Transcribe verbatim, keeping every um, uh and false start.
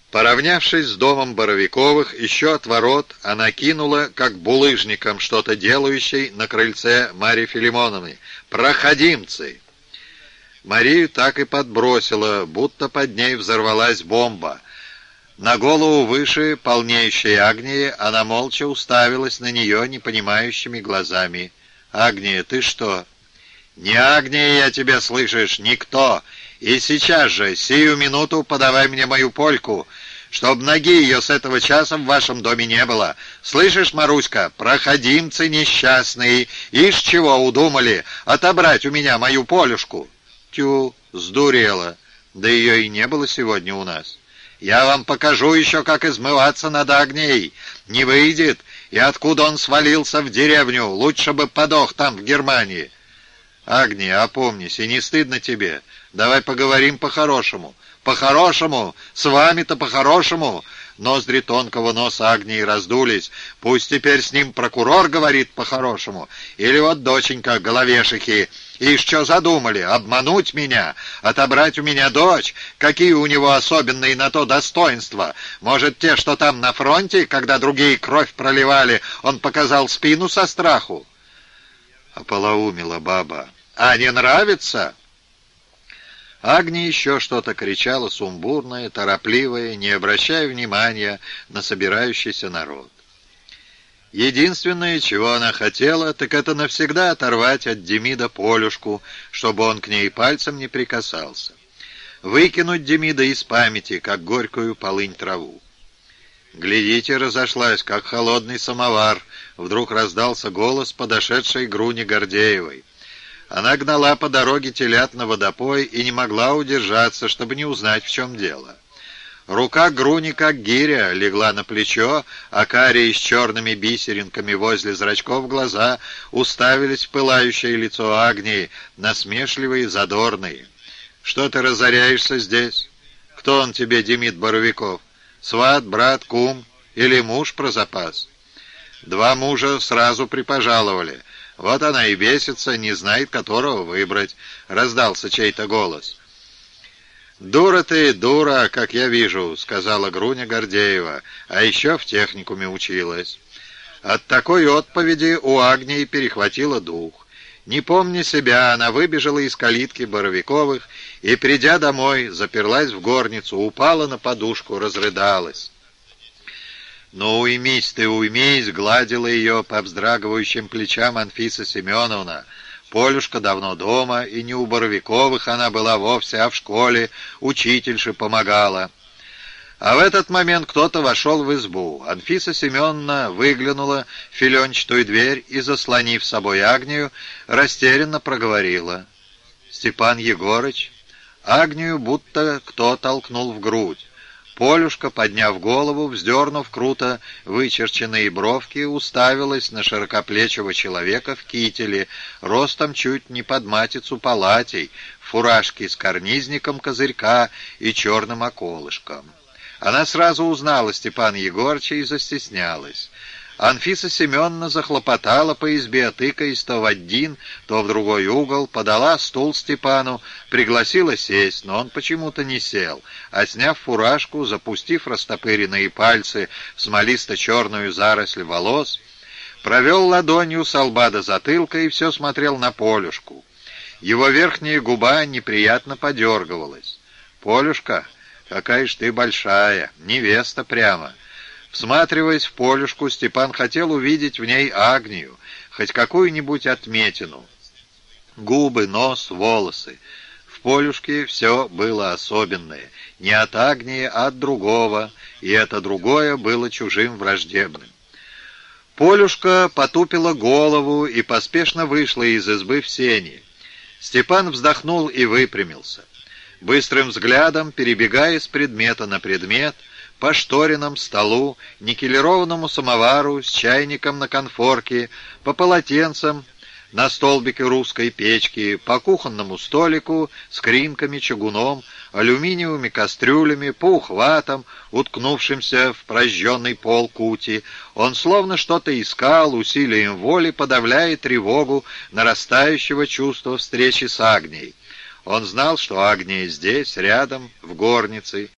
Поравнявшись с домом Боровиковых, еще от ворот, она кинула, как булыжником что-то делающей, на крыльце Марьи Филимоновны: «Проходимцы!» Марию так и подбросило, будто под ней взорвалась бомба. На голову выше полнеющей Агнии она молча уставилась на нее непонимающими глазами. «Агния, ты что?» «Не Агния я тебя, слышишь, никто! И сейчас же, сию минуту подавай мне мою польку, чтоб ноги ее с этого часа в вашем доме не было. Слышишь, Маруська, проходимцы несчастные, ишь чего удумали, отобрать у меня мою полюшку?» «Тю, сдурела, да ее и не было сегодня у нас. Я вам покажу еще, как измываться над Агнией. Не выйдет, и откуда он свалился в деревню, лучше бы подох там, в Германии». «Агния, опомнись, и не стыдно тебе? Давай поговорим по-хорошему». «По-хорошему? С вами-то по-хорошему?» Ноздри тонкого носа Агнии раздулись. «Пусть теперь с ним прокурор говорит по-хорошему. Или вот доченька головешихи. И что задумали? Обмануть меня? Отобрать у меня дочь? Какие у него особенные на то достоинства? Может, те, что там на фронте, когда другие кровь проливали, он показал спину со страху?» Ополоумела баба. «А не нравится?» Агния еще что-то кричала сумбурное, торопливое, не обращая внимания на собирающийся народ. Единственное, чего она хотела, так это навсегда оторвать от Демида Полюшку, чтобы он к ней пальцем не прикасался. Выкинуть Демида из памяти, как горькую полынь траву. «Глядите, разошлась, как холодный самовар», — вдруг раздался голос подошедшей Груни Гордеевой. Она гнала по дороге телят на водопой и не могла удержаться, чтобы не узнать, в чем дело. Рука Груни, как гиря, легла на плечо, а карие с черными бисеринками возле зрачков глаза уставились в пылающее лицо Агнии, насмешливые, задорные. «Что ты разоряешься здесь? Кто он тебе, Демид Боровиков? Сват, брат, кум или муж про запас?» «Два мужа сразу припожаловали. Вот она и бесится, не знает, которого выбрать», — раздался чей-то голос. «Дура ты, дура, как я вижу», — сказала Груня Гордеева, а еще в техникуме училась. От такой отповеди у Агнии перехватило дух. Не помня себя, она выбежала из калитки Боровиковых и, придя домой, заперлась в горницу, упала на подушку, разрыдалась. «Ну, уймись ты, уймись!» — гладила ее по вздрагивающим плечам Анфиса Семеновна. Полюшка давно дома, и не у Боровиковых она была вовсе, а в школе, учительше помогала. А в этот момент кто-то вошел в избу. Анфиса Семеновна выглянула в филенчатую дверь и, заслонив с собой Агнию, растерянно проговорила: «Степан Егорыч». Агнию будто кто толкнул в грудь. Полюшка, подняв голову, вздернув круто вычерченные бровки, уставилась на широкоплечего человека в кителе, ростом чуть не под матицу палатей, в фуражке с карнизником козырька и черным околышком. Она сразу узнала Степана Егорыча и застеснялась. Анфиса Семеновна захлопотала по избе, тыкаясь то в один, то в другой угол, подала стул Степану, пригласила сесть, но он почему-то не сел, а, сняв фуражку, запустив растопыренные пальцы в смолисто-черную заросль волос, провел ладонью со лба до затылка и все смотрел на Полюшку. Его верхняя губа неприятно подергивалась. «Полюшка, какая ж ты большая, невеста прямо!» Всматриваясь в Полюшку, Степан хотел увидеть в ней Агнию, хоть какую-нибудь отметину. Губы, нос, волосы. В Полюшке все было особенное, не от Агнии, а от другого, и это другое было чужим, враждебным. Полюшка потупила голову и поспешно вышла из избы в сени. Степан вздохнул и выпрямился. Быстрым взглядом, перебегая с предмета на предмет, по шторинам, столу, никелированному самовару с чайником на конфорке, по полотенцам на столбике русской печки, по кухонному столику с кринками, чугуном, алюминиевыми кастрюлями, по ухватам, уткнувшимся в прожженный пол кути. Он словно что-то искал, усилием воли подавляя тревогу нарастающего чувства встречи с Агнией. Он знал, что Агния здесь, рядом, в горнице,